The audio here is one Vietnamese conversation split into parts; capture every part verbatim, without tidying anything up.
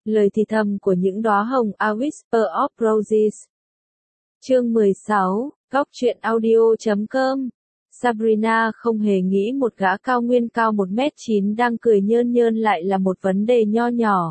Lời thì thầm của những đóa hồng, A Whisper of Roses. Chương mười sáu, Góc truyện audio chấm com. Sabrina không hề nghĩ một gã cao nguyên cao một mét chín đang cười nhơn nhơn lại là một vấn đề nho nhỏ.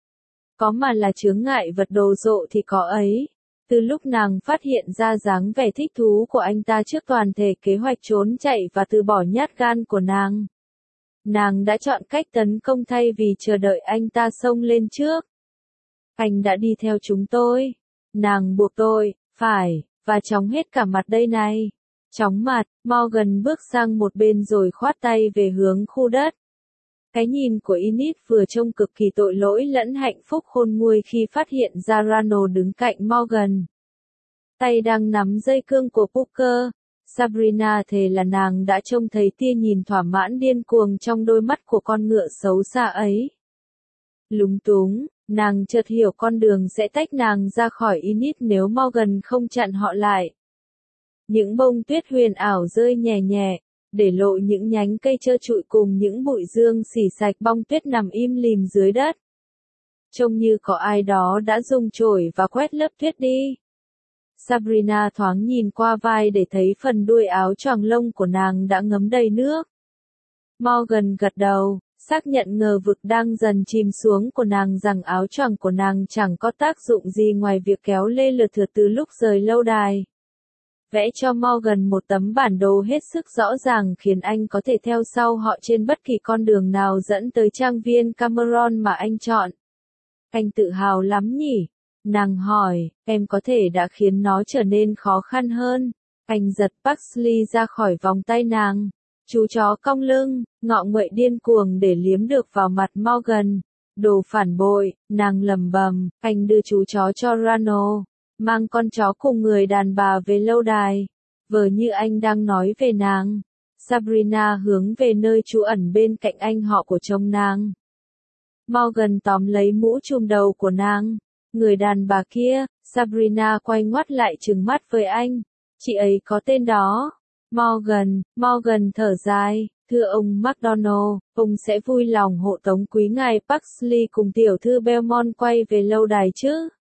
Có mà là chướng ngại vật đồ sộ thì có ấy. Từ lúc nàng phát hiện ra dáng vẻ thích thú của anh ta trước toàn thể kế hoạch trốn chạy và từ bỏ nhát gan của nàng, nàng đã chọn cách tấn công thay vì chờ đợi anh ta xông lên trước. Anh đã đi theo chúng tôi. Nàng buộc tôi, phải, và chóng hết cả mặt đây này. Chóng mặt, Morgan bước sang một bên rồi khoát tay về hướng khu đất. Cái nhìn của Enid vừa trông cực kỳ tội lỗi lẫn hạnh phúc khôn nguôi khi phát hiện ra Ronald đứng cạnh Morgan. Tay đang nắm dây cương của Booker. Sabrina thề là nàng đã trông thấy tia nhìn thỏa mãn điên cuồng trong đôi mắt của con ngựa xấu xa ấy. Lúng túng, nàng chợt hiểu con đường sẽ tách nàng ra khỏi Enid nếu Morgan không chặn họ lại. Những bông tuyết huyền ảo rơi nhẹ nhẹ, để lộ những nhánh cây trơ trụi cùng những bụi dương xỉ sạch bong tuyết nằm im lìm dưới đất. Trông như có ai đó đã dùng chổi và quét lớp tuyết đi. Sabrina thoáng nhìn qua vai để thấy phần đuôi áo choàng lông của nàng đã ngấm đầy nước. Morgan gật đầu, xác nhận ngờ vực đang dần chìm xuống của nàng rằng áo choàng của nàng chẳng có tác dụng gì ngoài việc kéo lê lượt thượt từ lúc rời lâu đài. Vẽ cho Morgan một tấm bản đồ hết sức rõ ràng khiến anh có thể theo sau họ trên bất kỳ con đường nào dẫn tới trang viên Cameron mà anh chọn. Anh tự hào lắm nhỉ? Nàng hỏi, em có thể đã khiến nó trở nên khó khăn hơn. Anh giật Pugsley ra khỏi vòng tay nàng. Chú chó cong lưng, ngọ nguậy điên cuồng để liếm được vào mặt Morgan. Đồ phản bội, nàng lầm bầm, anh đưa chú chó cho Ronald. Mang con chó cùng người đàn bà về lâu đài. Vờ như anh đang nói về nàng. Sabrina hướng về nơi trú ẩn bên cạnh anh họ của chồng nàng. Morgan tóm lấy mũ trùm đầu của nàng. Người đàn bà kia, Sabrina quay ngoắt lại trừng mắt với anh. Chị ấy có tên đó. Morgan, Morgan thở dài, thưa ông MacDonald, ông sẽ vui lòng hộ tống quý ngài Pugsley cùng tiểu thư Belmont quay về lâu đài chứ?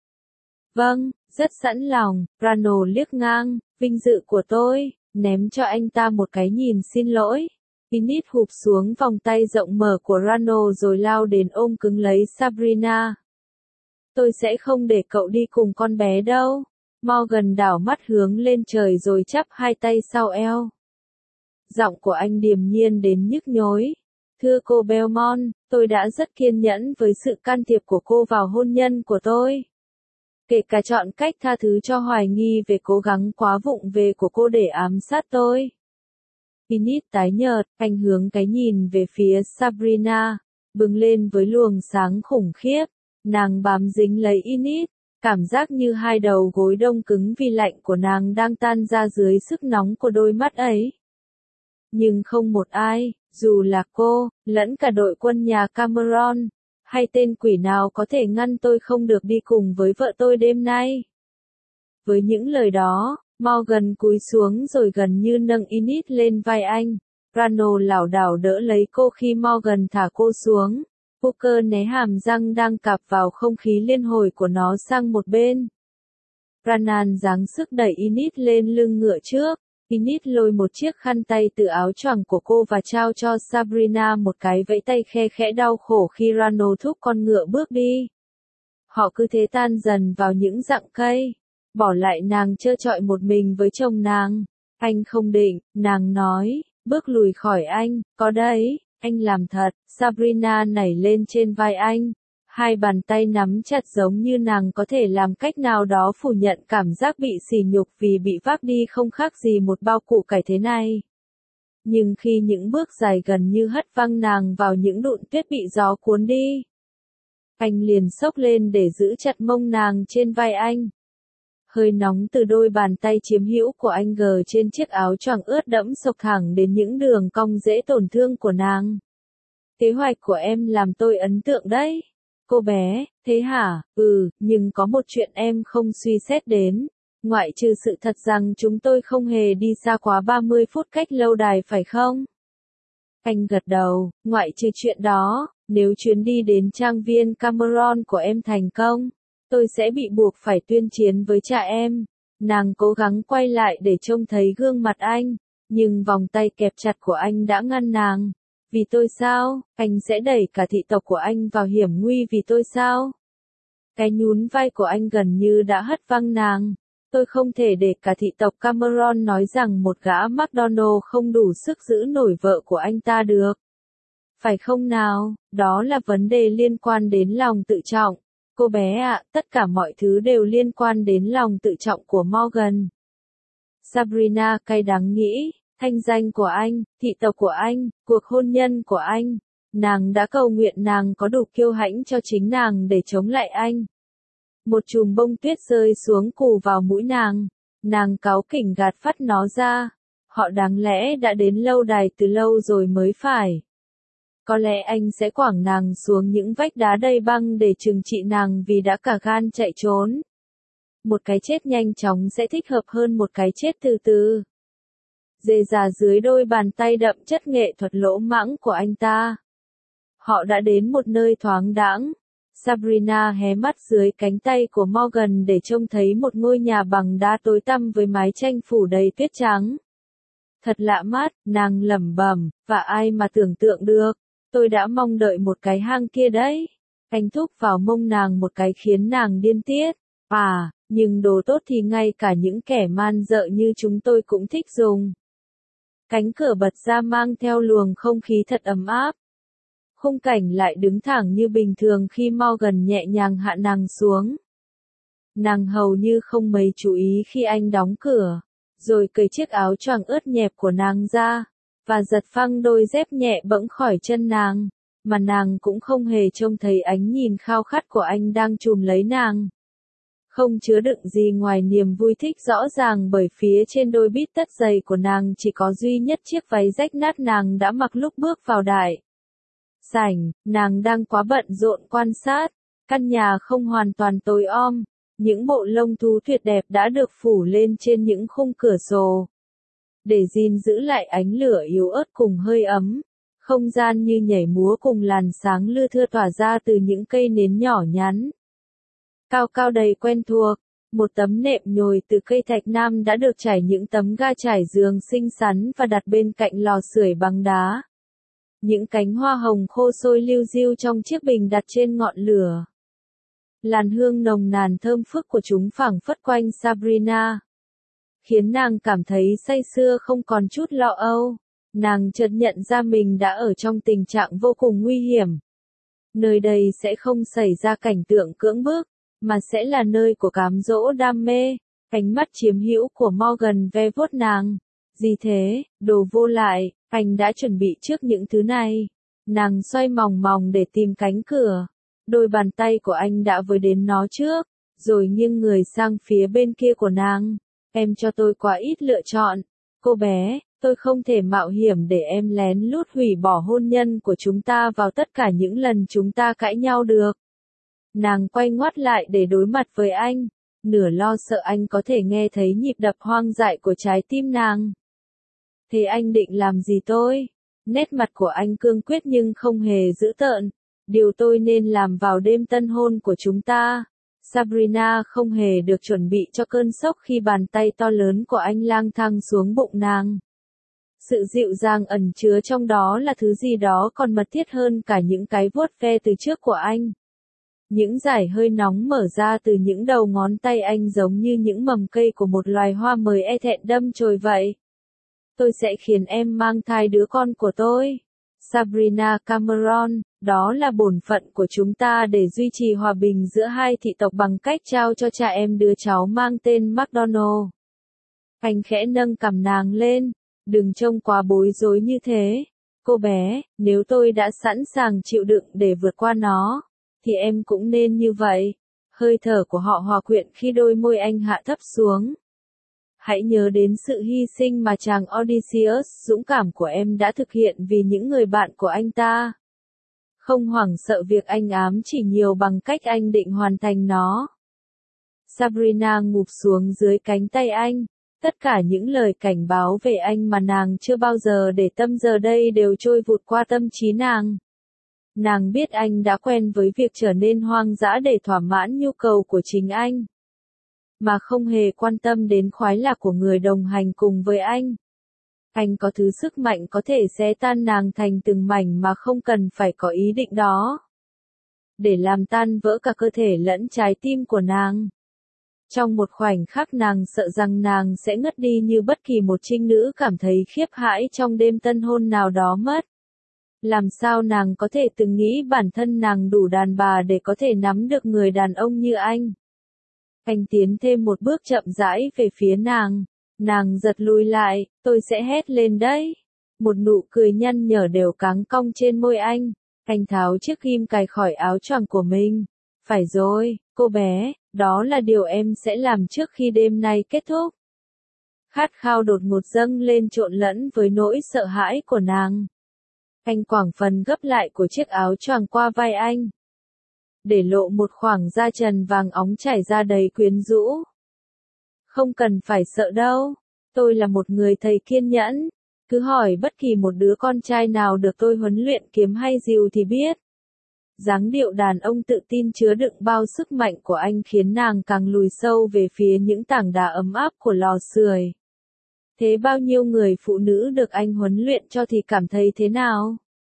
Vâng, rất sẵn lòng. Ronald liếc ngang, vinh dự của tôi, ném cho anh ta một cái nhìn xin lỗi. Enid hụp xuống vòng tay rộng mở của Ronald rồi lao đến ôm cứng lấy Sabrina. Tôi sẽ không để cậu đi cùng con bé đâu. Morgan đảo mắt hướng lên trời rồi chắp hai tay sau eo. Giọng của anh điềm nhiên đến nhức nhối. Thưa cô Belmont, tôi đã rất kiên nhẫn với sự can thiệp của cô vào hôn nhân của tôi. Kể cả chọn cách tha thứ cho hoài nghi về cố gắng quá vụng về của cô để ám sát tôi. Enid tái nhợt, anh hướng cái nhìn về phía Sabrina, bừng lên với luồng sáng khủng khiếp. Nàng bám dính lấy Enid, cảm giác như hai đầu gối đông cứng vì lạnh của nàng đang tan ra dưới sức nóng của đôi mắt ấy. Nhưng không một ai, dù là cô, lẫn cả đội quân nhà Cameron, hay tên quỷ nào có thể ngăn tôi không được đi cùng với vợ tôi đêm nay. Với những lời đó, Morgan cúi xuống rồi gần như nâng Enid lên vai anh. Ronald lảo đảo đỡ lấy cô khi Morgan thả cô xuống. Booker né hàm răng đang cạp vào không khí liên hồi của nó sang một bên. Brannan giáng sức đẩy Enid lên lưng ngựa trước. Enid lôi một chiếc khăn tay từ áo choàng của cô và trao cho Sabrina một cái vẫy tay khe khẽ đau khổ khi Ronald thúc con ngựa bước đi. Họ cứ thế tan dần vào những rặng cây, bỏ lại nàng trơ trọi một mình với chồng nàng. Anh không định, nàng nói, bước lùi khỏi anh, có đấy. Anh làm thật. Sabrina nảy lên trên vai anh. Hai bàn tay nắm chặt giống như nàng có thể làm cách nào đó phủ nhận cảm giác bị sỉ nhục vì bị vác đi không khác gì một bao củ cải thế này. Nhưng khi những bước dài gần như hất văng nàng vào những đụn tuyết bị gió cuốn đi, anh liền xốc lên để giữ chặt mông nàng trên vai anh. Hơi nóng từ đôi bàn tay chiếm hữu của anh gờ trên chiếc áo choàng ướt đẫm xộc thẳng đến những đường cong dễ tổn thương của nàng. Kế hoạch của em làm tôi ấn tượng đấy. Cô bé, thế hả? Ừ, nhưng có một chuyện em không suy xét đến. Ngoại trừ sự thật rằng chúng tôi không hề đi xa quá ba mươi phút cách lâu đài phải không? Anh gật đầu, ngoại trừ chuyện đó, Nếu chuyến đi đến trang viên Cameron của em thành công, tôi sẽ bị buộc phải tuyên chiến với cha em. Nàng cố gắng quay lại để trông thấy gương mặt anh, nhưng vòng tay kẹp chặt của anh đã ngăn nàng. Vì tôi sao? Anh sẽ đẩy cả thị tộc của anh vào hiểm nguy vì tôi sao? Cái nhún vai của anh gần như đã hất văng nàng. Tôi không thể để cả thị tộc Cameron nói rằng một gã McDonald không đủ sức giữ nổi vợ của anh ta được. Phải không nào? Đó là vấn đề liên quan đến lòng tự trọng. Cô bé ạ, tất cả mọi thứ đều liên quan đến lòng tự trọng của Morgan. Sabrina cay đắng nghĩ, thanh danh của anh, thị tộc của anh, cuộc hôn nhân của anh. Nàng đã cầu nguyện nàng có đủ kiêu hãnh cho chính nàng để chống lại anh. Một chùm bông tuyết rơi xuống cù vào mũi nàng. Nàng cáu kỉnh gạt phắt nó ra. Họ đáng lẽ đã đến lâu đài từ lâu rồi mới phải. Có lẽ anh sẽ quẳng nàng xuống những vách đá đầy băng để trừng trị nàng vì đã cả gan chạy trốn. Một cái chết nhanh chóng sẽ thích hợp hơn một cái chết từ từ. Dề già dưới đôi bàn tay đậm chất nghệ thuật lỗ mãng của anh ta. Họ đã đến một nơi thoáng đãng. Sabrina hé mắt dưới cánh tay của Morgan để trông thấy một ngôi nhà bằng đá tối tăm với mái tranh phủ đầy tuyết trắng. Thật lạ mắt, nàng lẩm bẩm, và ai mà tưởng tượng được, tôi đã mong đợi một cái hang kia đấy. Anh thúc vào mông nàng một cái khiến nàng điên tiết. À, nhưng đồ tốt thì ngay cả những kẻ man dợ như chúng tôi cũng thích dùng. Cánh cửa bật ra mang theo luồng không khí thật ấm áp. Khung cảnh lại đứng thẳng như bình thường khi Morgan nhẹ nhàng hạ nàng xuống. Nàng hầu như không mấy chú ý khi anh đóng cửa, rồi cởi chiếc áo choàng ướt nhẹp của nàng ra, và giật phăng đôi dép nhẹ bẫng khỏi chân nàng, mà nàng cũng không hề trông thấy ánh nhìn khao khát của anh đang chùm lấy nàng. Không chứa đựng gì ngoài niềm vui thích rõ ràng bởi phía trên đôi bít tất giày của nàng chỉ có duy nhất chiếc váy rách nát nàng đã mặc lúc bước vào đại sảnh. Nàng đang quá bận rộn quan sát, căn nhà không hoàn toàn tối om, những bộ lông thú tuyệt đẹp đã được phủ lên trên những khung cửa sổ. Để gìn giữ lại ánh lửa yếu ớt cùng hơi ấm, không gian như nhảy múa cùng làn sáng lưa thưa tỏa ra từ những cây nến nhỏ nhắn. Cao cao đầy quen thuộc, một tấm nệm nhồi từ cây thạch nam đã được trải những tấm ga trải giường xinh xắn và đặt bên cạnh lò sưởi bằng đá. Những cánh hoa hồng khô sôi liu riu trong chiếc bình đặt trên ngọn lửa. Làn hương nồng nàn thơm phức của chúng phảng phất quanh Sabrina, khiến nàng cảm thấy say sưa không còn chút lo âu. Nàng chợt nhận ra mình đã ở trong tình trạng vô cùng nguy hiểm. Nơi đây sẽ không xảy ra cảnh tượng cưỡng bức, mà sẽ là nơi của cám dỗ đam mê. Ánh mắt chiếm hữu của Morgan ve vuốt nàng. Gì thế, đồ vô lại, anh đã chuẩn bị trước những thứ này. Nàng xoay mòng mòng để tìm cánh cửa. Đôi bàn tay của anh đã với đến nó trước, rồi nghiêng người sang phía bên kia của nàng. Em cho tôi quá ít lựa chọn. Cô bé, tôi không thể mạo hiểm để em lén lút hủy bỏ hôn nhân của chúng ta vào tất cả những lần chúng ta cãi nhau được. Nàng quay ngoắt lại để đối mặt với anh, nửa lo sợ anh có thể nghe thấy nhịp đập hoang dại của trái tim nàng. Thế anh định làm gì tôi? Nét mặt của anh cương quyết nhưng không hề dữ tợn. Điều tôi nên làm vào đêm tân hôn của chúng ta. Sabrina không hề được chuẩn bị cho cơn sốc khi bàn tay to lớn của anh lang thang xuống bụng nàng. Sự dịu dàng ẩn chứa trong đó là thứ gì đó còn mật thiết hơn cả những cái vuốt ve từ trước của anh. Những dải hơi nóng mở ra từ những đầu ngón tay anh giống như những mầm cây của một loài hoa mới e thẹn đâm chồi vậy. Tôi sẽ khiến em mang thai đứa con của tôi. Sabrina Cameron, đó là bổn phận của chúng ta để duy trì hòa bình giữa hai thị tộc bằng cách trao cho cha em đứa cháu mang tên McDonald. Anh khẽ nâng cằm nàng lên. Đừng trông quá bối rối như thế. Cô bé, nếu tôi đã sẵn sàng chịu đựng để vượt qua nó, thì em cũng nên như vậy. Hơi thở của họ hòa quyện khi đôi môi anh hạ thấp xuống. Hãy nhớ đến sự hy sinh mà chàng Odysseus dũng cảm của em đã thực hiện vì những người bạn của anh ta. Không hoảng sợ việc anh ám chỉ nhiều bằng cách anh định hoàn thành nó. Sabrina ngụp xuống dưới cánh tay anh. Tất cả những lời cảnh báo về anh mà nàng chưa bao giờ để tâm giờ đây đều trôi vụt qua tâm trí nàng. Nàng biết anh đã quen với việc trở nên hoang dã để thỏa mãn nhu cầu của chính anh, mà không hề quan tâm đến khoái lạc của người đồng hành cùng với anh. Anh có thứ sức mạnh có thể xé tan nàng thành từng mảnh mà không cần phải có ý định đó, để làm tan vỡ cả cơ thể lẫn trái tim của nàng. Trong một khoảnh khắc nàng sợ rằng nàng sẽ ngất đi như bất kỳ một trinh nữ cảm thấy khiếp hãi trong đêm tân hôn nào đó mất. Làm sao nàng có thể từng nghĩ bản thân nàng đủ đàn bà để có thể nắm được người đàn ông như anh. Anh tiến thêm một bước chậm rãi về phía nàng. Nàng giật lùi lại, tôi sẽ hét lên đấy. Một nụ cười nhăn nhở đều cáng cong trên môi anh. Anh tháo chiếc ghim cài khỏi áo choàng của mình. Phải rồi, cô bé, đó là điều em sẽ làm trước khi đêm nay kết thúc. Khát khao đột ngột dâng lên trộn lẫn với nỗi sợ hãi của nàng. Anh quàng phần gấp lại của chiếc áo choàng qua vai anh, để lộ một khoảng da trần vàng óng chảy ra đầy quyến rũ. Không cần phải sợ đâu, tôi là một người thầy kiên nhẫn, cứ hỏi bất kỳ một đứa con trai nào được tôi huấn luyện kiếm hay dìu thì biết. Dáng điệu đàn ông tự tin chứa đựng bao sức mạnh của anh khiến nàng càng lùi sâu về phía những tảng đá ấm áp của lò sưởi. Thế bao nhiêu người phụ nữ được anh huấn luyện cho thì cảm thấy thế nào?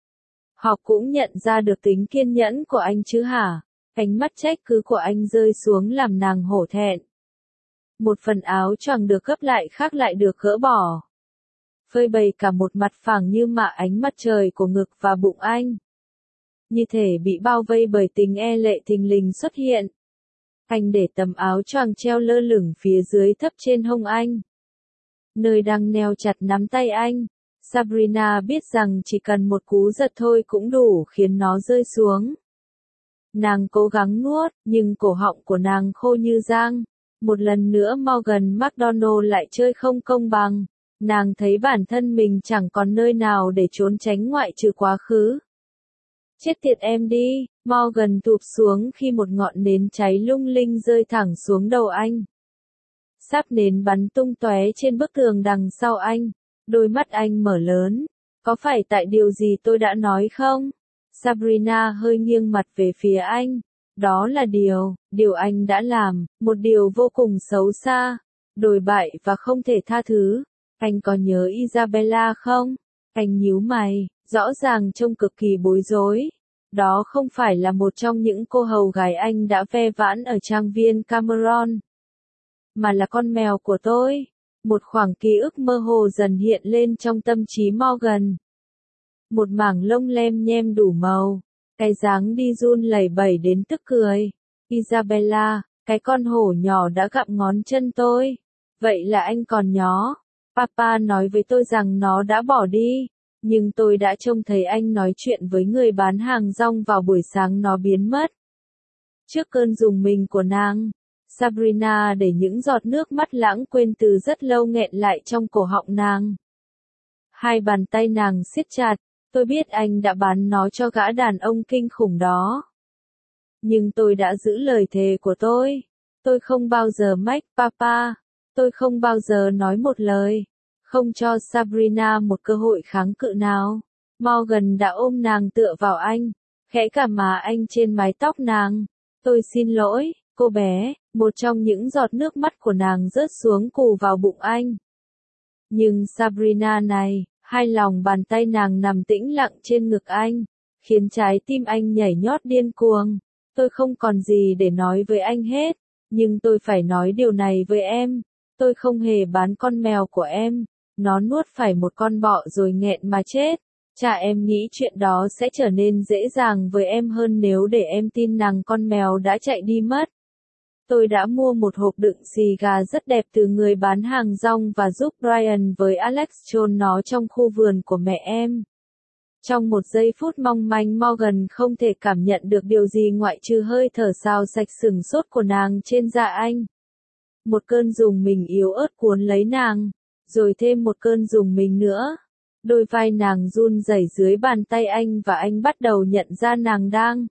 Họ cũng nhận ra được tính kiên nhẫn của anh chứ hả? Ánh mắt trách cứ của anh rơi xuống làm nàng hổ thẹn. Một phần áo choàng được gấp lại khác lại được gỡ bỏ, phơi bày cả một mặt phẳng như mạ ánh mặt trời của ngực và bụng anh. Như thể bị bao vây bởi tình e lệ thình lình xuất hiện. Anh để tấm áo choàng treo lơ lửng phía dưới thấp trên hông anh, nơi đang neo chặt nắm tay anh. Sabrina biết rằng chỉ cần một cú giật thôi cũng đủ khiến nó rơi xuống. Nàng cố gắng nuốt, nhưng cổ họng của nàng khô như giang. Một lần nữa Morgan McDonald lại chơi không công bằng. Nàng thấy bản thân mình chẳng còn nơi nào để trốn tránh ngoại trừ quá khứ. Chết tiệt em đi, Morgan tụp xuống khi một ngọn nến cháy lung linh rơi thẳng xuống đầu anh. Sáp nến bắn tung tóe trên bức tường đằng sau anh. Đôi mắt anh mở lớn. Có phải tại điều gì tôi đã nói không? Sabrina hơi nghiêng mặt về phía anh. Đó là điều, điều anh đã làm, một điều vô cùng xấu xa, đồi bại và không thể tha thứ. Anh có nhớ Isabella không? Anh nhíu mày, rõ ràng trông cực kỳ bối rối. Đó không phải là một trong những cô hầu gái anh đã ve vãn ở trang viên Cameron, mà là con mèo của tôi. Một khoảng ký ức mơ hồ dần hiện lên trong tâm trí Morgan. Một mảng lông lem nhem đủ màu, cái dáng đi run lẩy bẩy đến tức cười. Isabella, cái con hổ nhỏ đã gặm ngón chân tôi. Vậy là anh còn nhó. Papa nói với tôi rằng nó đã bỏ đi, nhưng tôi đã trông thấy anh nói chuyện với người bán hàng rong vào buổi sáng nó biến mất. Trước cơn rùng mình của nàng, Sabrina để những giọt nước mắt lãng quên từ rất lâu nghẹn lại trong cổ họng nàng. Hai bàn tay nàng siết chặt, tôi biết anh đã bán nó cho gã đàn ông kinh khủng đó. Nhưng tôi đã giữ lời thề của tôi. Tôi không bao giờ mách Papa. Tôi không bao giờ nói một lời. Không cho Sabrina một cơ hội kháng cự nào. Morgan đã ôm nàng tựa vào anh, khẽ cả má anh trên mái tóc nàng. Tôi xin lỗi, cô bé. Một trong những giọt nước mắt của nàng rớt xuống cù vào bụng anh. Nhưng Sabrina này, hai lòng bàn tay nàng nằm tĩnh lặng trên ngực anh, khiến trái tim anh nhảy nhót điên cuồng. Tôi không còn gì để nói với anh hết, nhưng tôi phải nói điều này với em. Tôi không hề bán con mèo của em. Nó nuốt phải một con bọ rồi nghẹn mà chết. Chả em nghĩ chuyện đó sẽ trở nên dễ dàng với em hơn nếu để em tin rằng con mèo đã chạy đi mất. Tôi đã mua một hộp đựng xì gà rất đẹp từ người bán hàng rong và giúp Brian với Alex chôn nó trong khu vườn của mẹ em. Trong một giây phút mong manh Morgan không thể cảm nhận được điều gì ngoại trừ hơi thở xào sạch sừng sốt của nàng trên da anh. Một cơn rùng mình yếu ớt cuốn lấy nàng, rồi thêm một cơn rùng mình nữa. Đôi vai nàng run rẩy dưới bàn tay anh và anh bắt đầu nhận ra nàng đang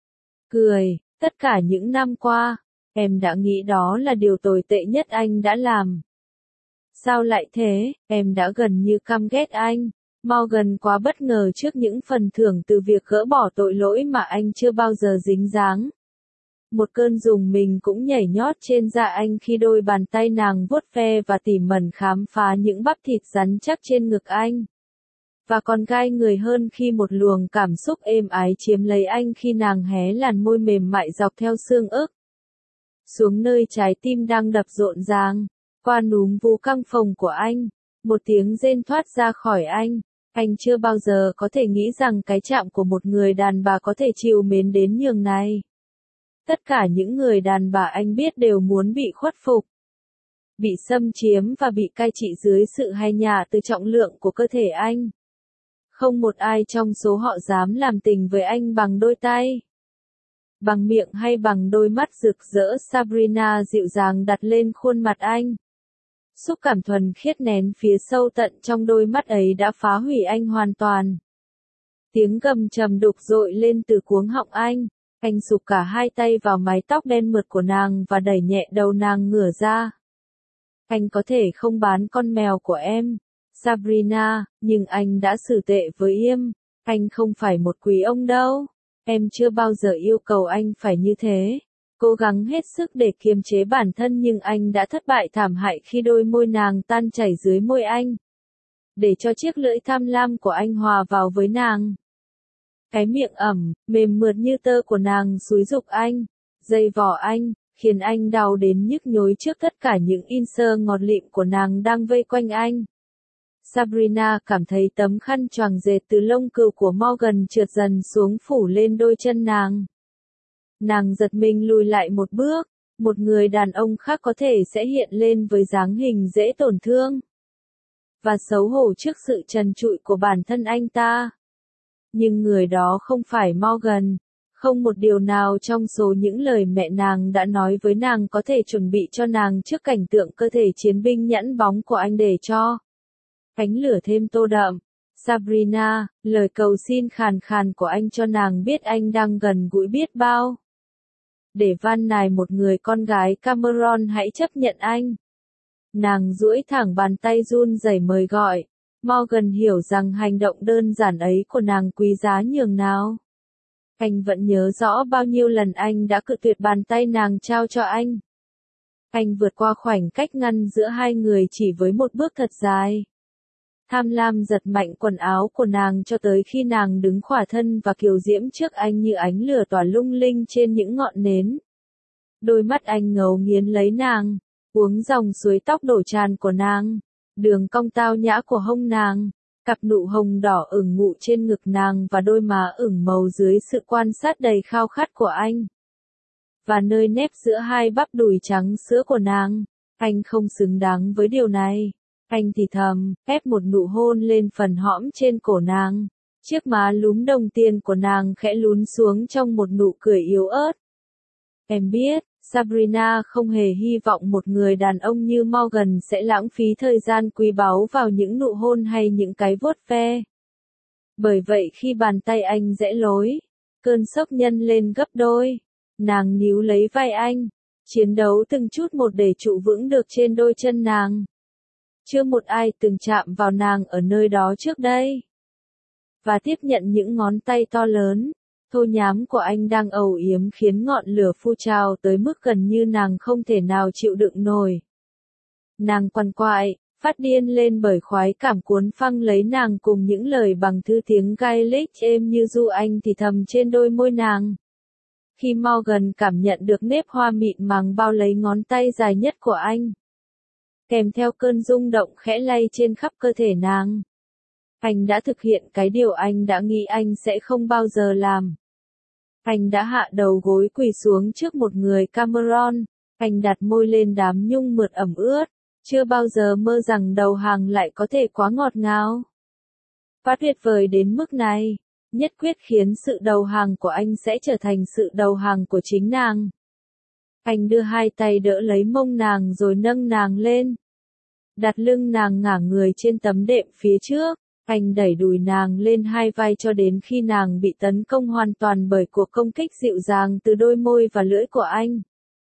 cười. Tất cả những năm qua, em đã nghĩ đó là điều tồi tệ nhất anh đã làm. Sao lại thế, em đã gần như căm ghét anh. Morgan quá bất ngờ trước những phần thưởng từ việc gỡ bỏ tội lỗi mà anh chưa bao giờ dính dáng. Một cơn rùng mình cũng nhảy nhót trên da anh khi đôi bàn tay nàng vuốt ve và tỉ mẩn khám phá những bắp thịt rắn chắc trên ngực anh. Và còn gai người hơn khi một luồng cảm xúc êm ái chiếm lấy anh khi nàng hé làn môi mềm mại dọc theo xương ức. Xuống nơi trái tim đang đập rộn ràng, qua núm vú căng phồng của anh, một tiếng rên thoát ra khỏi anh. Anh chưa bao giờ có thể nghĩ rằng cái chạm của một người đàn bà có thể trìu mến đến nhường này. Tất cả những người đàn bà anh biết đều muốn bị khuất phục, bị xâm chiếm và bị cai trị dưới sự hay nhả từ trọng lượng của cơ thể anh. Không một ai trong số họ dám làm tình với anh bằng đôi tay, bằng miệng hay bằng đôi mắt rực rỡ. Sabrina dịu dàng đặt lên khuôn mặt anh. Xúc cảm thuần khiết nén phía sâu tận trong đôi mắt ấy đã phá hủy anh hoàn toàn. Tiếng gầm trầm đục dội lên từ cuống họng anh. Anh sụp cả hai tay vào mái tóc đen mượt của nàng và đẩy nhẹ đầu nàng ngửa ra. Anh có thể không bán con mèo của em, Sabrina, nhưng anh đã xử tệ với em. Anh không phải một quý ông đâu. Em chưa bao giờ yêu cầu anh phải như thế. Cố gắng hết sức để kiềm chế bản thân nhưng anh đã thất bại thảm hại khi đôi môi nàng tan chảy dưới môi anh. Để cho chiếc lưỡi tham lam của anh hòa vào với nàng. Cái miệng ẩm, mềm mượt như tơ của nàng xúi giục anh, dây vò anh, khiến anh đau đến nhức nhối trước tất cả những in sơ ngọt lịm của nàng đang vây quanh anh. Sabrina cảm thấy tấm khăn choàng dệt từ lông cừu của Morgan trượt dần xuống phủ lên đôi chân nàng. Nàng giật mình lùi lại một bước, một người đàn ông khác có thể sẽ hiện lên với dáng hình dễ tổn thương. Và xấu hổ trước sự trần trụi của bản thân anh ta. Nhưng người đó không phải Morgan, không một điều nào trong số những lời mẹ nàng đã nói với nàng có thể chuẩn bị cho nàng trước cảnh tượng cơ thể chiến binh nhẵn bóng của anh để cho ánh lửa thêm tô đậm. Sabrina, lời cầu xin khàn khàn của anh cho nàng biết anh đang gần gũi biết bao. Để van nài một người con gái Cameron hãy chấp nhận anh. Nàng duỗi thẳng bàn tay run rẩy mời gọi. Morgan hiểu rằng hành động đơn giản ấy của nàng quý giá nhường nào. Anh vẫn nhớ rõ bao nhiêu lần anh đã cự tuyệt bàn tay nàng trao cho anh. Anh vượt qua khoảnh cách ngăn giữa hai người chỉ với một bước thật dài. Tham lam giật mạnh quần áo của nàng cho tới khi nàng đứng khỏa thân và kiều diễm trước anh như ánh lửa tỏa lung linh trên những ngọn nến. Đôi mắt anh ngấu nghiến lấy nàng, uống dòng suối tóc đổ tràn của nàng, đường cong tao nhã của hông nàng, cặp nụ hồng đỏ ửng ngụ trên ngực nàng và đôi má ửng màu dưới sự quan sát đầy khao khát của anh. Và nơi nếp giữa hai bắp đùi trắng sữa của nàng, anh không xứng đáng với điều này. Anh thì thầm, ép một nụ hôn lên phần hõm trên cổ nàng. Chiếc má lúm đồng tiền của nàng khẽ lún xuống trong một nụ cười yếu ớt. Em biết, Sabrina không hề hy vọng một người đàn ông như Morgan sẽ lãng phí thời gian quý báu vào những nụ hôn hay những cái vuốt ve. Bởi vậy khi bàn tay anh rẽ lối, cơn sốc nhân lên gấp đôi. Nàng níu lấy vai anh, chiến đấu từng chút một để trụ vững được trên đôi chân nàng. Chưa một ai từng chạm vào nàng ở nơi đó trước đây. Và tiếp nhận những ngón tay to lớn, thô nhám của anh đang ầu yếm khiến ngọn lửa phun trào tới mức gần như nàng không thể nào chịu đựng nổi. Nàng quằn quại, phát điên lên bởi khoái cảm cuốn phăng lấy nàng cùng những lời bằng thư tiếng Gaelic êm như du anh thì thầm trên đôi môi nàng. Khi Morgan cảm nhận được nếp hoa mịn màng bao lấy ngón tay dài nhất của anh, kèm theo cơn rung động khẽ lay trên khắp cơ thể nàng. Anh đã thực hiện cái điều anh đã nghĩ anh sẽ không bao giờ làm. Anh đã hạ đầu gối quỳ xuống trước một người Cameron. Anh đặt môi lên đám nhung mượt ẩm ướt. Chưa bao giờ mơ rằng đầu hàng lại có thể quá ngọt ngào. Và tuyệt vời đến mức này. Nhất quyết khiến sự đầu hàng của anh sẽ trở thành sự đầu hàng của chính nàng. Anh đưa hai tay đỡ lấy mông nàng rồi nâng nàng lên. Đặt lưng nàng ngả người trên tấm đệm phía trước. Anh đẩy đùi nàng lên hai vai cho đến khi nàng bị tấn công hoàn toàn bởi cuộc công kích dịu dàng từ đôi môi và lưỡi của anh.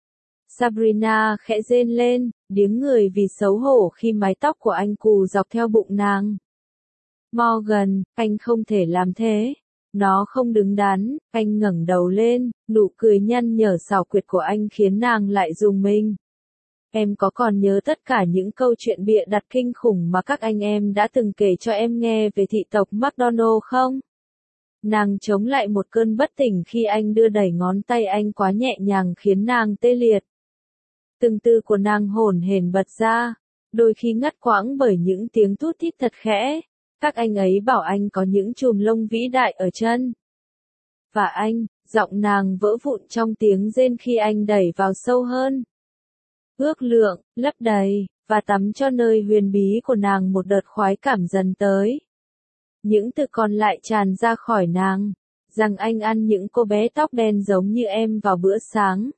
Sabrina khẽ rên lên, điếng người vì xấu hổ khi mái tóc của anh cù dọc theo bụng nàng. Morgan, anh không thể làm thế. Nó không đứng đắn. Anh ngẩng đầu lên, nụ cười nhăn nhở xảo quyệt của anh khiến nàng lại rùng mình. Em có còn nhớ tất cả những câu chuyện bịa đặt kinh khủng mà các anh em đã từng kể cho em nghe về thị tộc McDonald không? Nàng chống lại một cơn bất tỉnh khi anh đưa đẩy ngón tay anh quá nhẹ nhàng khiến nàng tê liệt. Từng từ của nàng hổn hển bật ra, đôi khi ngắt quãng bởi những tiếng tút thít thật khẽ. Các anh ấy bảo anh có những chùm lông vĩ đại ở chân. Và anh, giọng nàng vỡ vụn trong tiếng rên khi anh đẩy vào sâu hơn. Ước lượng, lấp đầy, và tắm cho nơi huyền bí của nàng một đợt khoái cảm dần tới. Những từ còn lại tràn ra khỏi nàng, rằng anh ăn những cô bé tóc đen giống như em vào bữa sáng.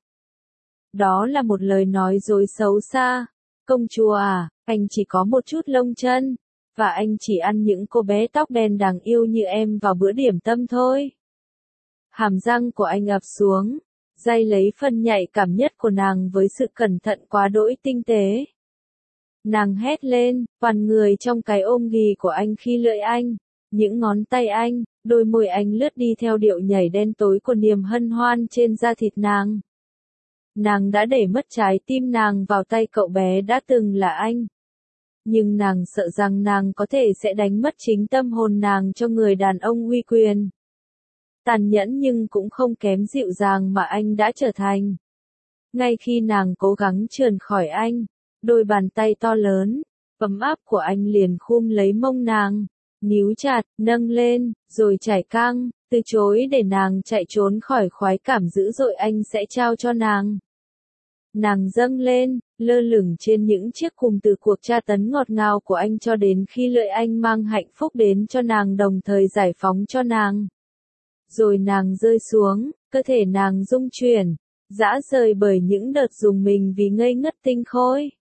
Đó là một lời nói dối xấu xa. Công chúa à, anh chỉ có một chút lông chân, và anh chỉ ăn những cô bé tóc đen đáng yêu như em vào bữa điểm tâm thôi. Hàm răng của anh ập xuống, day lấy phần nhạy cảm nhất của nàng với sự cẩn thận quá đỗi tinh tế. Nàng hét lên, toàn người trong cái ôm ghì của anh khi lưỡi anh, những ngón tay anh, đôi môi anh lướt đi theo điệu nhảy đen tối của niềm hân hoan trên da thịt nàng. Nàng đã để mất trái tim nàng vào tay cậu bé đã từng là anh. Nhưng nàng sợ rằng nàng có thể sẽ đánh mất chính tâm hồn nàng cho người đàn ông uy quyền. Tàn nhẫn nhưng cũng không kém dịu dàng mà anh đã trở thành. Ngay khi nàng cố gắng trườn khỏi anh, đôi bàn tay to lớn, ấm áp của anh liền khum lấy mông nàng, níu chặt, nâng lên, rồi chải căng, từ chối để nàng chạy trốn khỏi khoái cảm dữ dội anh sẽ trao cho nàng. Nàng dâng lên, lơ lửng trên những chiếc cùm từ cuộc tra tấn ngọt ngào của anh cho đến khi lưỡi anh mang hạnh phúc đến cho nàng đồng thời giải phóng cho nàng. Rồi nàng rơi xuống, cơ thể nàng rung chuyển, dã rời bởi những đợt rùng mình vì ngây ngất tinh khôi.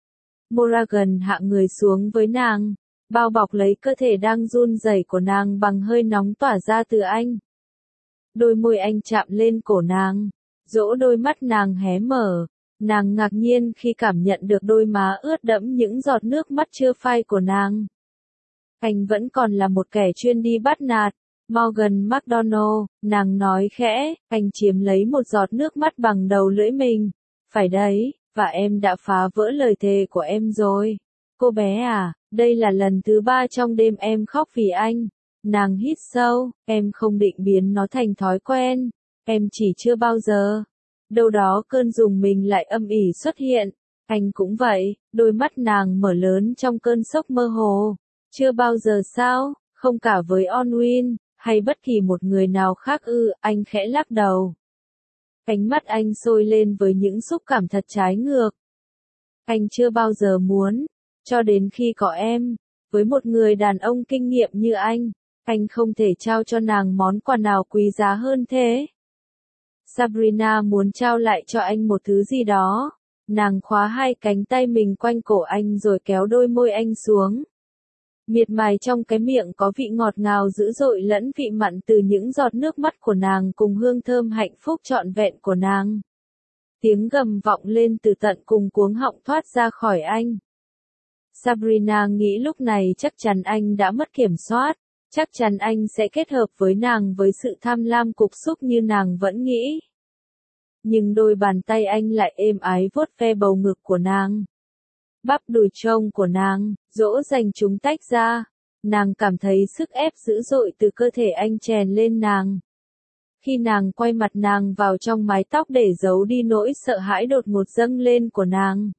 Morgan hạ người xuống với nàng, bao bọc lấy cơ thể đang run rẩy của nàng bằng hơi nóng tỏa ra từ anh. Đôi môi anh chạm lên cổ nàng, dỗ đôi mắt nàng hé mở, nàng ngạc nhiên khi cảm nhận được đôi má ướt đẫm những giọt nước mắt chưa phai của nàng. Anh vẫn còn là một kẻ chuyên đi bắt nạt. Morgan McDonald, nàng nói khẽ, anh chiếm lấy một giọt nước mắt bằng đầu lưỡi mình. Phải đấy, và em đã phá vỡ lời thề của em rồi. Cô bé à, đây là lần thứ ba trong đêm em khóc vì anh. Nàng hít sâu, em không định biến nó thành thói quen. Em chỉ chưa bao giờ. Đâu đó cơn rùng mình lại âm ỉ xuất hiện. Anh cũng vậy, đôi mắt nàng mở lớn trong cơn sốc mơ hồ. Chưa bao giờ sao, không cả với Onwin, hay bất kỳ một người nào khác ư, anh khẽ lắc đầu. Ánh mắt anh sôi lên với những xúc cảm thật trái ngược. Anh chưa bao giờ muốn, cho đến khi có em, với một người đàn ông kinh nghiệm như anh, anh không thể trao cho nàng món quà nào quý giá hơn thế. Sabrina muốn trao lại cho anh một thứ gì đó. Nàng khóa hai cánh tay mình quanh cổ anh rồi kéo đôi môi anh xuống. Miệt mài trong cái miệng có vị ngọt ngào dữ dội lẫn vị mặn từ những giọt nước mắt của nàng cùng hương thơm hạnh phúc trọn vẹn của nàng. Tiếng gầm vọng lên từ tận cùng cuống họng thoát ra khỏi anh. Sabrina nghĩ lúc này chắc chắn anh đã mất kiểm soát, chắc chắn anh sẽ kết hợp với nàng với sự tham lam cục xúc như nàng vẫn nghĩ. Nhưng đôi bàn tay anh lại êm ái vuốt ve bầu ngực của nàng. Bắp đùi trông của nàng, dỗ dành chúng tách ra. Nàng cảm thấy sức ép dữ dội từ cơ thể anh chèn lên nàng. Khi nàng quay mặt nàng vào trong mái tóc để giấu đi nỗi sợ hãi đột ngột dâng lên của nàng.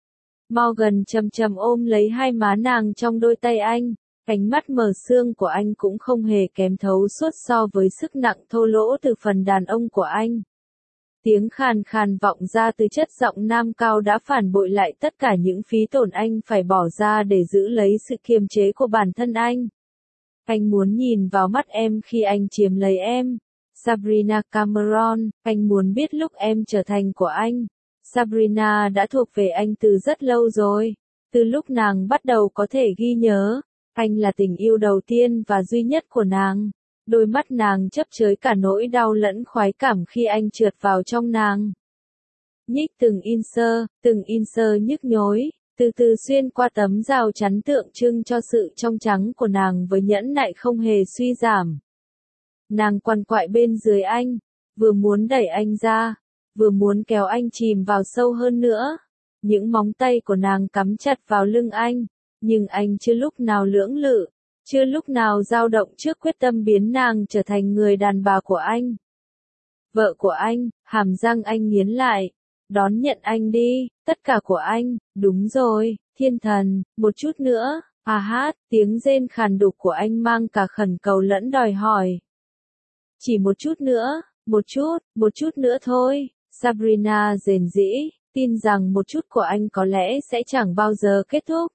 Morgan chầm chầm ôm lấy hai má nàng trong đôi tay anh. Ánh mắt mờ sương của anh cũng không hề kém thấu suốt so với sức nặng thô lỗ từ phần đàn ông của anh. Tiếng khàn khàn vọng ra từ chất giọng nam cao đã phản bội lại tất cả những phí tổn anh phải bỏ ra để giữ lấy sự kiềm chế của bản thân anh. Anh muốn nhìn vào mắt em khi anh chiếm lấy em. Sabrina Cameron, anh muốn biết lúc em trở thành của anh. Sabrina đã thuộc về anh từ rất lâu rồi. Từ lúc nàng bắt đầu có thể ghi nhớ, anh là tình yêu đầu tiên và duy nhất của nàng. Đôi mắt nàng chấp chới cả nỗi đau lẫn khoái cảm khi anh trượt vào trong nàng. Nhích từng incher, từng incher nhức nhối, từ từ xuyên qua tấm rào chắn tượng trưng cho sự trong trắng của nàng với nhẫn nại không hề suy giảm. Nàng quằn quại bên dưới anh, vừa muốn đẩy anh ra, vừa muốn kéo anh chìm vào sâu hơn nữa. Những móng tay của nàng cắm chặt vào lưng anh, nhưng anh chưa lúc nào lưỡng lự, chưa lúc nào dao động trước quyết tâm biến nàng trở thành người đàn bà của anh. Vợ của anh, hàm răng anh nghiến lại. Đón nhận anh đi, tất cả của anh, đúng rồi, thiên thần, một chút nữa, à hát, tiếng rên khàn đục của anh mang cả khẩn cầu lẫn đòi hỏi. Chỉ một chút nữa, một chút, một chút nữa thôi, Sabrina rền rĩ, tin rằng một chút của anh có lẽ sẽ chẳng bao giờ kết thúc.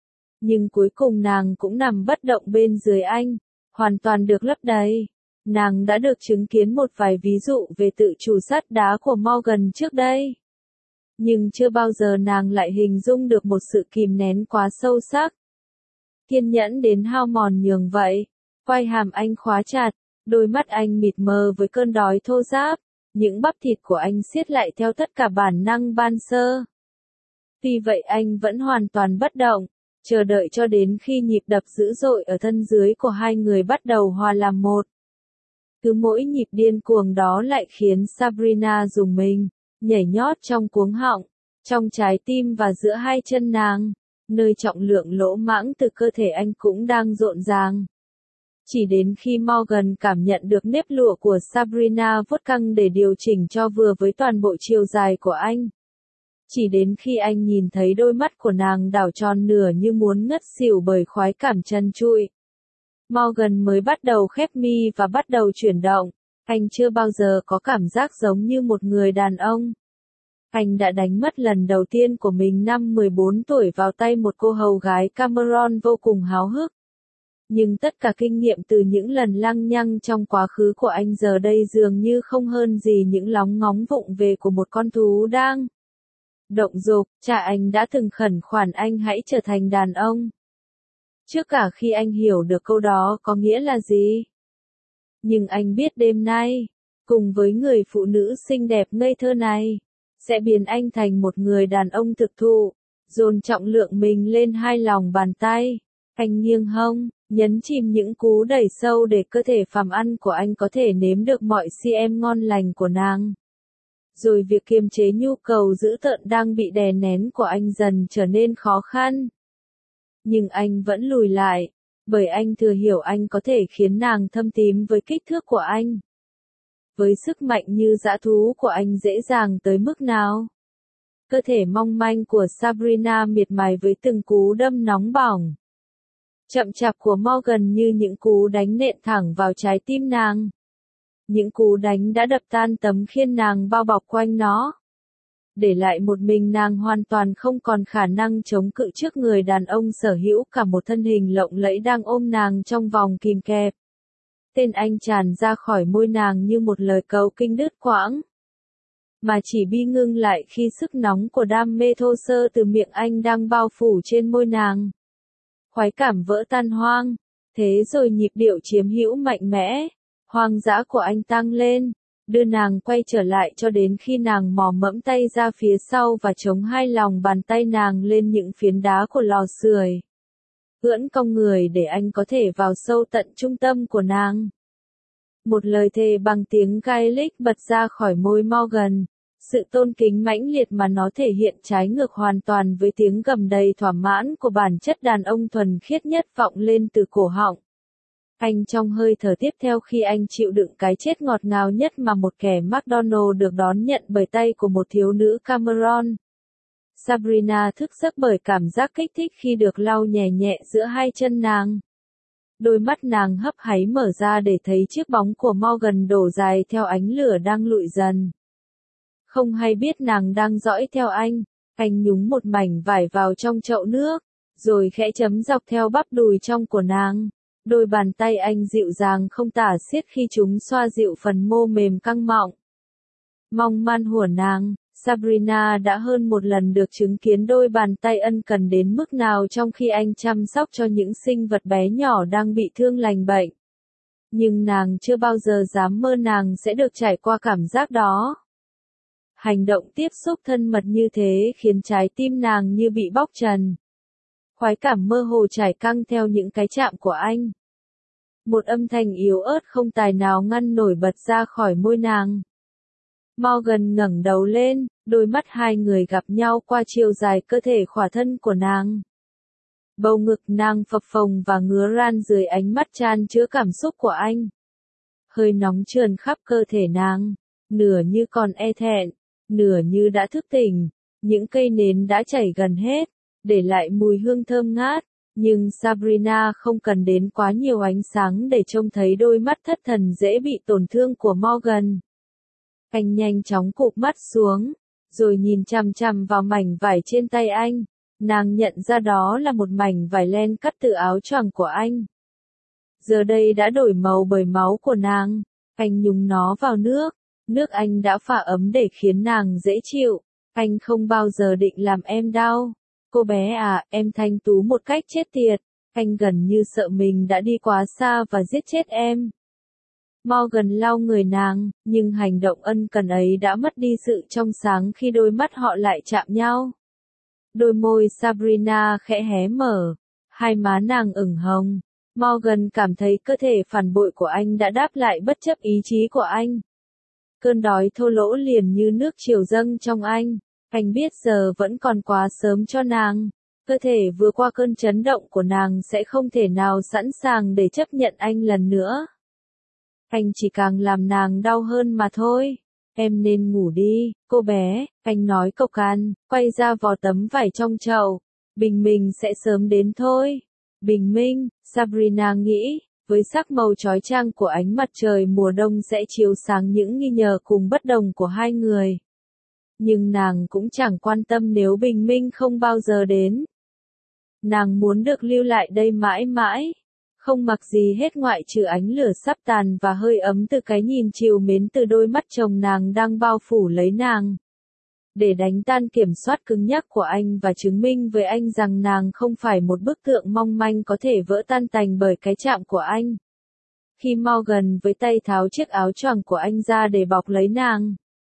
Nhưng cuối cùng nàng cũng nằm bất động bên dưới anh, hoàn toàn được lấp đầy. Nàng đã được chứng kiến một vài ví dụ về tự chủ sắt đá của Morgan trước đây. Nhưng chưa bao giờ nàng lại hình dung được một sự kìm nén quá sâu sắc. Kiên nhẫn đến hao mòn nhường vậy. Quai hàm anh khóa chặt, đôi mắt anh mịt mờ với cơn đói thô ráp. Những bắp thịt của anh siết lại theo tất cả bản năng ban sơ. Tuy vậy anh vẫn hoàn toàn bất động, chờ đợi cho đến khi nhịp đập dữ dội ở thân dưới của hai người bắt đầu hòa làm một. Cứ mỗi nhịp điên cuồng đó lại khiến Sabrina rùng mình, nhảy nhót trong cuống họng, trong trái tim và giữa hai chân nàng, nơi trọng lượng lỗ mãng từ cơ thể anh cũng đang rộn ràng. Chỉ đến khi Morgan cảm nhận được nếp lụa của Sabrina vuốt căng để điều chỉnh cho vừa với toàn bộ chiều dài của anh. Chỉ đến khi anh nhìn thấy đôi mắt của nàng đảo tròn nửa như muốn ngất xỉu bởi khoái cảm trần trụi. Morgan mới bắt đầu khép mi và bắt đầu chuyển động. Anh chưa bao giờ có cảm giác giống như một người đàn ông. Anh đã đánh mất lần đầu tiên của mình năm mười bốn tuổi vào tay một cô hầu gái Cameron vô cùng háo hức. Nhưng tất cả kinh nghiệm từ những lần lăng nhăng trong quá khứ của anh giờ đây dường như không hơn gì những lóng ngóng vụng về của một con thú đang động dục. Cha anh đã từng khẩn khoản anh hãy trở thành đàn ông. Trước cả khi anh hiểu được câu đó có nghĩa là gì. Nhưng anh biết đêm nay, cùng với người phụ nữ xinh đẹp ngây thơ này, sẽ biến anh thành một người đàn ông thực thụ, dồn trọng lượng mình lên hai lòng bàn tay. Anh nghiêng hông, nhấn chìm những cú đẩy sâu để cơ thể phàm ăn của anh có thể nếm được mọi cm ngon lành của nàng. Rồi việc kiềm chế nhu cầu dữ tợn đang bị đè nén của anh dần trở nên khó khăn. Nhưng anh vẫn lùi lại, bởi anh thừa hiểu anh có thể khiến nàng thâm tím với kích thước của anh. Với sức mạnh như dã thú của anh dễ dàng tới mức nào? Cơ thể mong manh của Sabrina miệt mài với từng cú đâm nóng bỏng. Chậm chạp của Morgan như những cú đánh nện thẳng vào trái tim nàng. Những cú đánh đã đập tan tấm khiên nàng bao bọc quanh nó. Để lại một mình nàng hoàn toàn không còn khả năng chống cự trước người đàn ông sở hữu cả một thân hình lộng lẫy đang ôm nàng trong vòng kìm kẹp. Tên anh tràn ra khỏi môi nàng như một lời cầu kinh đứt quãng. Mà chỉ bi ngưng lại khi sức nóng của đam mê thô sơ từ miệng anh đang bao phủ trên môi nàng. Khoái cảm vỡ tan hoang. Thế rồi nhịp điệu chiếm hữu mạnh mẽ, hoang dã của anh tăng lên, đưa nàng quay trở lại cho đến khi nàng mò mẫm tay ra phía sau và chống hai lòng bàn tay nàng lên những phiến đá của lò sưởi. Ưỡn cong người để anh có thể vào sâu tận trung tâm của nàng. Một lời thề bằng tiếng Gaelic bật ra khỏi môi Morgan, sự tôn kính mãnh liệt mà nó thể hiện trái ngược hoàn toàn với tiếng gầm đầy thỏa mãn của bản chất đàn ông thuần khiết nhất vọng lên từ cổ họng. Anh trong hơi thở tiếp theo khi anh chịu đựng cái chết ngọt ngào nhất mà một kẻ McDonald được đón nhận bởi tay của một thiếu nữ Cameron. Sabrina thức giấc bởi cảm giác kích thích khi được lau nhẹ nhẹ giữa hai chân nàng. Đôi mắt nàng hấp háy mở ra để thấy chiếc bóng của Morgan đổ dài theo ánh lửa đang lụi dần. Không hay biết nàng đang dõi theo anh, anh nhúng một mảnh vải vào trong chậu nước, rồi khẽ chấm dọc theo bắp đùi trong của nàng. Đôi bàn tay anh dịu dàng không tả xiết khi chúng xoa dịu phần mô mềm căng mọng. Mong man của nàng, Sabrina đã hơn một lần được chứng kiến đôi bàn tay ân cần đến mức nào trong khi anh chăm sóc cho những sinh vật bé nhỏ đang bị thương lành bệnh. Nhưng nàng chưa bao giờ dám mơ nàng sẽ được trải qua cảm giác đó. Hành động tiếp xúc thân mật như thế khiến trái tim nàng như bị bóc trần. Khoái cảm mơ hồ trải căng theo những cái chạm của anh. Một âm thanh yếu ớt không tài nào ngăn nổi bật ra khỏi môi nàng. Morgan ngẩng đầu lên, đôi mắt hai người gặp nhau qua chiều dài cơ thể khỏa thân của nàng. Bầu ngực nàng phập phồng và ngứa ran dưới ánh mắt chan chứa cảm xúc của anh. Hơi nóng trườn khắp cơ thể nàng, nửa như còn e thẹn, nửa như đã thức tỉnh. Những cây nến đã chảy gần hết, để lại mùi hương thơm ngát, nhưng Sabrina không cần đến quá nhiều ánh sáng để trông thấy đôi mắt thất thần dễ bị tổn thương của Morgan. Anh nhanh chóng cụp mắt xuống, rồi nhìn chằm chằm vào mảnh vải trên tay anh. Nàng nhận ra đó là một mảnh vải len cắt từ áo choàng của anh. Giờ đây đã đổi màu bởi máu của nàng. Anh nhúng nó vào nước. Nước anh đã pha ấm để khiến nàng dễ chịu. Anh không bao giờ định làm em đau. Cô bé à, em thanh tú một cách chết tiệt. Anh gần như sợ mình đã đi quá xa và giết chết em. Morgan lau người nàng, nhưng hành động ân cần ấy đã mất đi sự trong sáng khi đôi mắt họ lại chạm nhau. Đôi môi Sabrina khẽ hé mở, hai má nàng ửng hồng. Morgan cảm thấy cơ thể phản bội của anh đã đáp lại bất chấp ý chí của anh. Cơn đói thô lỗ liền như nước triều dâng trong anh. Anh biết giờ vẫn còn quá sớm cho nàng. Cơ thể vừa qua cơn chấn động của nàng sẽ không thể nào sẵn sàng để chấp nhận anh lần nữa. Anh chỉ càng làm nàng đau hơn mà thôi. Em nên ngủ đi, cô bé, anh nói cộc cằn, quay ra vò tấm vải trong chậu. Bình minh sẽ sớm đến thôi. Bình minh, Sabrina nghĩ, với sắc màu chói chang của ánh mặt trời mùa đông sẽ chiếu sáng những nghi ngờ cùng bất đồng của hai người. Nhưng nàng cũng chẳng quan tâm nếu bình minh không bao giờ đến. Nàng muốn được lưu lại đây mãi mãi. Không mặc gì hết ngoại trừ ánh lửa sắp tàn và hơi ấm từ cái nhìn trìu mến từ đôi mắt chồng nàng đang bao phủ lấy nàng. Để đánh tan kiểm soát cứng nhắc của anh và chứng minh với anh rằng nàng không phải một bức tượng mong manh có thể vỡ tan tành bởi cái chạm của anh. Khi Morgan với tay tháo chiếc áo choàng của anh ra để bọc lấy nàng.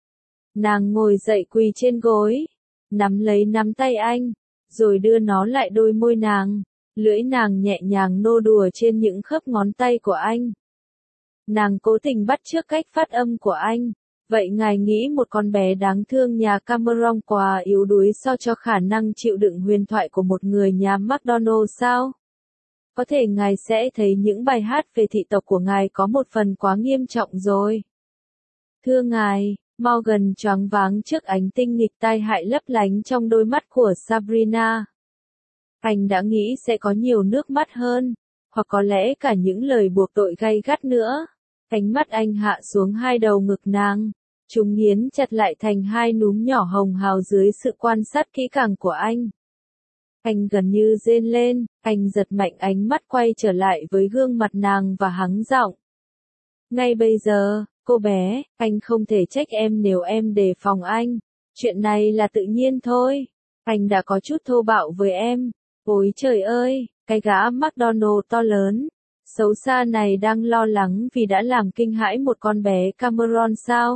Nàng ngồi dậy quỳ trên gối, nắm lấy nắm tay anh, rồi đưa nó lại đôi môi nàng. Lưỡi nàng nhẹ nhàng nô đùa trên những khớp ngón tay của anh. Nàng cố tình bắt chước cách phát âm của anh. Vậy ngài nghĩ một con bé đáng thương nhà Cameron quá yếu đuối so cho khả năng chịu đựng huyền thoại của một người nhà McDonald sao? Có thể ngài sẽ thấy những bài hát về thị tộc của ngài có một phần quá nghiêm trọng rồi. Thưa ngài, Morgan choáng váng trước ánh tinh nghịch tai hại lấp lánh trong đôi mắt của Sabrina. Anh đã nghĩ sẽ có nhiều nước mắt hơn, hoặc có lẽ cả những lời buộc tội gay gắt nữa. Ánh mắt anh hạ xuống hai đầu ngực nàng, chúng nghiến chặt lại thành hai núm nhỏ hồng hào dưới sự quan sát kỹ càng của anh. Anh gần như rên lên, anh giật mạnh ánh mắt quay trở lại với gương mặt nàng và hắng giọng. Ngay bây giờ, cô bé, anh không thể trách em nếu em đề phòng anh. Chuyện này là tự nhiên thôi. Anh đã có chút thô bạo với em. Ôi trời ơi, cái gã McDonald to lớn, xấu xa này đang lo lắng vì đã làm kinh hãi một con bé Cameron sao?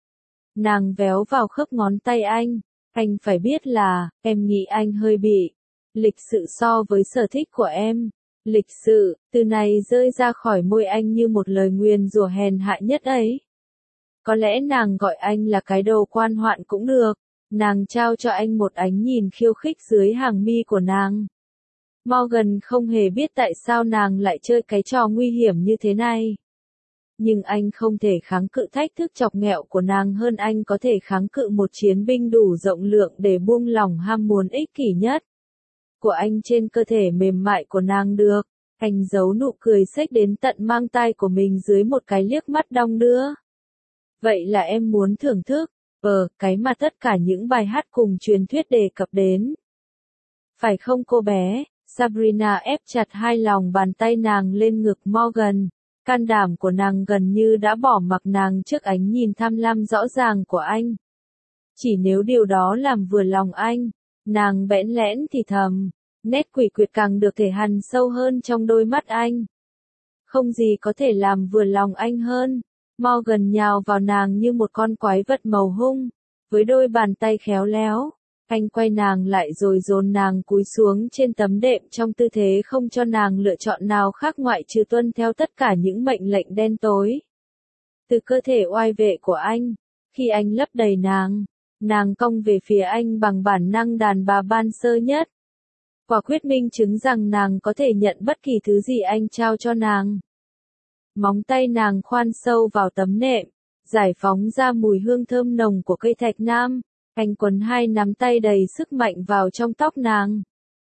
Nàng véo vào khớp ngón tay anh, anh phải biết là, em nghĩ anh hơi bị lịch sự so với sở thích của em. Lịch sự, từ này rơi ra khỏi môi anh như một lời nguyền rủa hèn hạ nhất ấy. Có lẽ nàng gọi anh là cái đồ quan hoạn cũng được. Nàng trao cho anh một ánh nhìn khiêu khích dưới hàng mi của nàng. Morgan không hề biết tại sao nàng lại chơi cái trò nguy hiểm như thế này. Nhưng anh không thể kháng cự thách thức chọc ghẹo của nàng hơn anh có thể kháng cự một chiến binh đủ rộng lượng để buông lỏng ham muốn ích kỷ nhất của anh trên cơ thể mềm mại của nàng được. Anh giấu nụ cười xếch đến tận mang tai của mình dưới một cái liếc mắt đong đưa. Vậy là em muốn thưởng thức, ờ, cái mà tất cả những bài hát cùng truyền thuyết đề cập đến. Phải không cô bé? Sabrina ép chặt hai lòng bàn tay nàng lên ngực Morgan. Can đảm của nàng gần như đã bỏ mặc nàng trước ánh nhìn tham lam rõ ràng của anh. Chỉ nếu điều đó làm vừa lòng anh, nàng bẽn lẽn thì thầm, nét quỷ quyệt càng được thể hằn sâu hơn trong đôi mắt anh. Không gì có thể làm vừa lòng anh hơn. Morgan nhào vào nàng như một con quái vật màu hung. Với đôi bàn tay khéo léo, anh quay nàng lại rồi dồn nàng cúi xuống trên tấm đệm trong tư thế không cho nàng lựa chọn nào khác ngoại trừ tuân theo tất cả những mệnh lệnh đen tối. Từ cơ thể oai vệ của anh, khi anh lấp đầy nàng, nàng cong về phía anh bằng bản năng đàn bà ban sơ nhất. Quả quyết minh chứng rằng nàng có thể nhận bất kỳ thứ gì anh trao cho nàng. Móng tay nàng khoan sâu vào tấm nệm, giải phóng ra mùi hương thơm nồng của cây thạch nam. Anh quấn hai nắm tay đầy sức mạnh vào trong tóc nàng.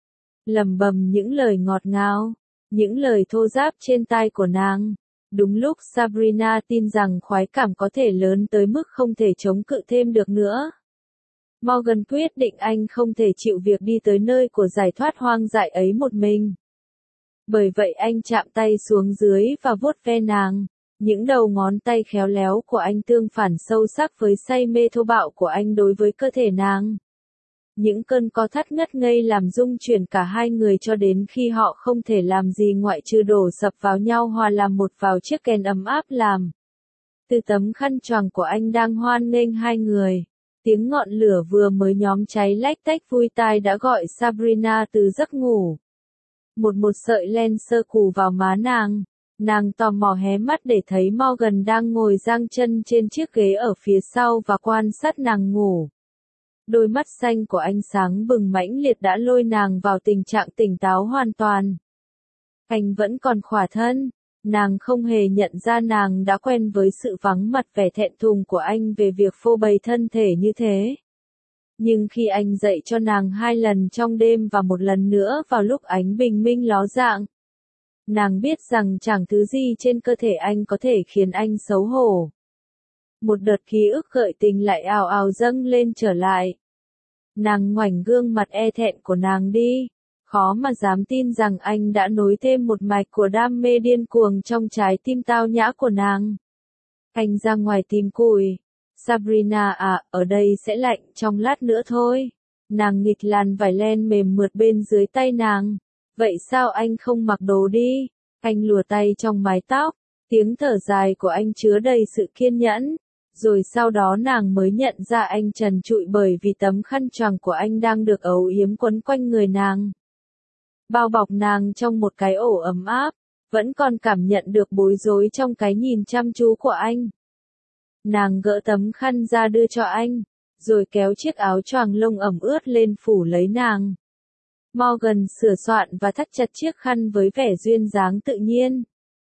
Lẩm bẩm những lời ngọt ngào, những lời thô ráp trên tai của nàng. Đúng lúc Sabrina tin rằng khoái cảm có thể lớn tới mức không thể chống cự thêm được nữa. Morgan quyết định anh không thể chịu việc đi tới nơi của giải thoát hoang dại ấy một mình. Bởi vậy anh chạm tay xuống dưới và vuốt ve nàng. Những đầu ngón tay khéo léo của anh tương phản sâu sắc với say mê thô bạo của anh đối với cơ thể nàng. Những cơn co thắt ngất ngây làm rung chuyển cả hai người cho đến khi họ không thể làm gì ngoại trừ đổ sập vào nhau hòa làm một vào chiếc kèn ấm áp làm. Từ tấm khăn choàng của anh đang hoan nghênh hai người, tiếng ngọn lửa vừa mới nhóm cháy lách tách vui tai đã gọi Sabrina từ giấc ngủ. Một một sợi len sơ cù vào má nàng. Nàng tò mò hé mắt để thấy Morgan đang ngồi giang chân trên chiếc ghế ở phía sau và quan sát nàng ngủ. Đôi mắt xanh của anh sáng bừng mãnh liệt đã lôi nàng vào tình trạng tỉnh táo hoàn toàn. Anh vẫn còn khỏa thân, nàng không hề nhận ra nàng đã quen với sự vắng mặt vẻ thẹn thùng của anh về việc phô bày thân thể như thế. Nhưng khi anh dạy cho nàng hai lần trong đêm và một lần nữa vào lúc ánh bình minh ló dạng, nàng biết rằng chẳng thứ gì trên cơ thể anh có thể khiến anh xấu hổ. Một đợt ký ức gợi tình lại ào ào dâng lên trở lại. Nàng ngoảnh gương mặt e thẹn của nàng đi, khó mà dám tin rằng anh đã nối thêm một mạch của đam mê điên cuồng trong trái tim tao nhã của nàng. Anh ra ngoài tìm củi. Sabrina à, ở đây sẽ lạnh trong lát nữa thôi. Nàng nghịch làn vải len mềm mượt bên dưới tay nàng. Vậy sao anh không mặc đồ đi? Anh lùa tay trong mái tóc, tiếng thở dài của anh chứa đầy sự kiên nhẫn. Rồi sau đó nàng mới nhận ra anh trần trụi bởi vì tấm khăn choàng của anh đang được âu yếm quấn quanh người nàng. Bao bọc nàng trong một cái ổ ấm áp, vẫn còn cảm nhận được bối rối trong cái nhìn chăm chú của anh. Nàng gỡ tấm khăn ra đưa cho anh, rồi kéo chiếc áo choàng lông ẩm ướt lên phủ lấy nàng. Morgan sửa soạn và thắt chặt chiếc khăn với vẻ duyên dáng tự nhiên.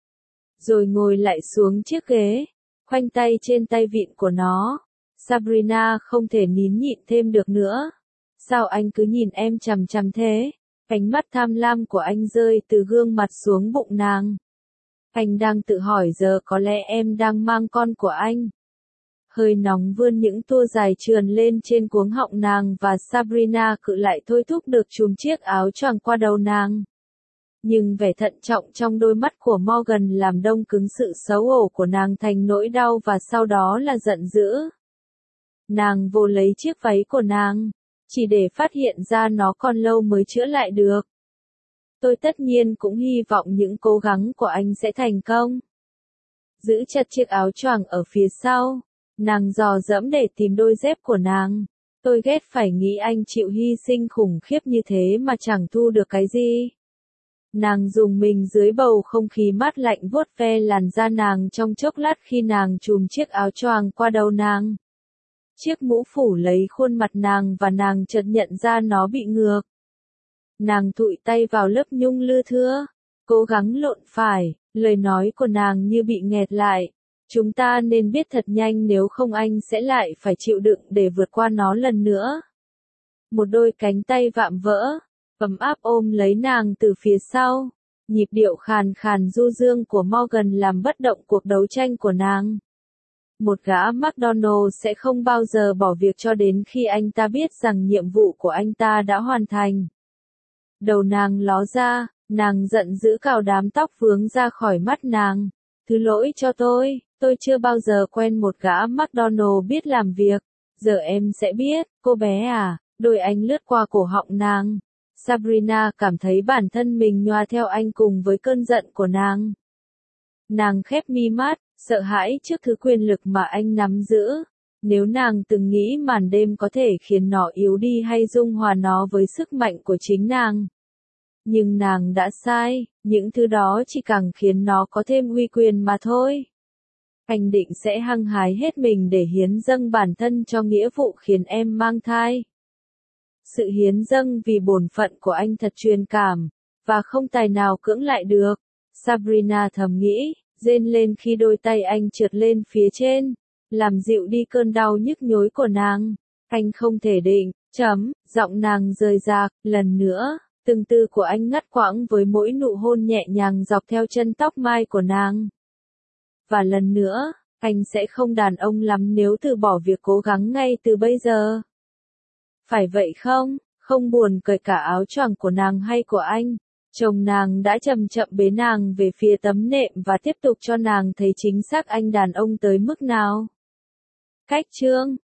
Rồi ngồi lại xuống chiếc ghế, khoanh tay trên tay vịn của nó. Sabrina không thể nín nhịn thêm được nữa. Sao anh cứ nhìn em chằm chằm thế? Ánh mắt tham lam của anh rơi từ gương mặt xuống bụng nàng. Anh đang tự hỏi giờ có lẽ em đang mang con của anh. Hơi nóng vươn những tua dài trườn lên trên cuống họng nàng và Sabrina cự lại thôi thúc được chùm chiếc áo choàng qua đầu nàng. Nhưng vẻ thận trọng trong đôi mắt của Morgan làm đông cứng sự xấu hổ của nàng thành nỗi đau và sau đó là giận dữ. Nàng vô lấy chiếc váy của nàng, chỉ để phát hiện ra nó còn lâu mới chữa lại được. Tôi tất nhiên cũng hy vọng những cố gắng của anh sẽ thành công. Giữ chặt chiếc áo choàng ở phía sau, nàng dò dẫm để tìm đôi dép của nàng. Tôi ghét phải nghĩ anh chịu hy sinh khủng khiếp như thế mà chẳng thu được cái gì. Nàng dùng mình dưới bầu không khí mát lạnh vuốt ve làn da nàng trong chốc lát khi nàng trùm chiếc áo choàng qua đầu nàng. Chiếc mũ phủ lấy khuôn mặt nàng và nàng chợt nhận ra nó bị ngược. Nàng thụi tay vào lớp nhung lư thưa, cố gắng lộn phải, lời nói của nàng như bị nghẹt lại. Chúng ta nên biết thật nhanh nếu không anh sẽ lại phải chịu đựng để vượt qua nó lần nữa. Một đôi cánh tay vạm vỡ, ấm áp ôm lấy nàng từ phía sau. Nhịp điệu khàn khàn du dương của Morgan làm bất động cuộc đấu tranh của nàng. Một gã McDonald sẽ không bao giờ bỏ việc cho đến khi anh ta biết rằng nhiệm vụ của anh ta đã hoàn thành. Đầu nàng ló ra, nàng giận dữ cào đám tóc vướng ra khỏi mắt nàng. Thứ lỗi cho tôi, tôi chưa bao giờ quen một gã McDonald biết làm việc. Giờ em sẽ biết, cô bé à, đôi anh lướt qua cổ họng nàng. Sabrina cảm thấy bản thân mình nhòa theo anh cùng với cơn giận của nàng. Nàng khép mi mắt, sợ hãi trước thứ quyền lực mà anh nắm giữ. Nếu nàng từng nghĩ màn đêm có thể khiến nó yếu đi hay dung hòa nó với sức mạnh của chính nàng. Nhưng nàng đã sai, những thứ đó chỉ càng khiến nó có thêm uy quyền mà thôi. Anh định sẽ hăng hái hết mình để hiến dâng bản thân cho nghĩa vụ khiến em mang thai. Sự hiến dâng vì bổn phận của anh thật truyền cảm, và không tài nào cưỡng lại được. Sabrina thầm nghĩ, rên lên khi đôi tay anh trượt lên phía trên, làm dịu đi cơn đau nhức nhối của nàng. Anh không thể định, chấm, giọng nàng rời rạc, lần nữa, từng từ của anh ngắt quãng với mỗi nụ hôn nhẹ nhàng dọc theo chân tóc mai của nàng. Và lần nữa, anh sẽ không đàn ông lắm nếu từ bỏ việc cố gắng ngay từ bây giờ. Phải vậy không? Không buồn cởi cả áo choàng của nàng hay của anh. Chồng nàng đã chậm chậm bế nàng về phía tấm nệm và tiếp tục cho nàng thấy chính xác anh đàn ông tới mức nào. Cách chương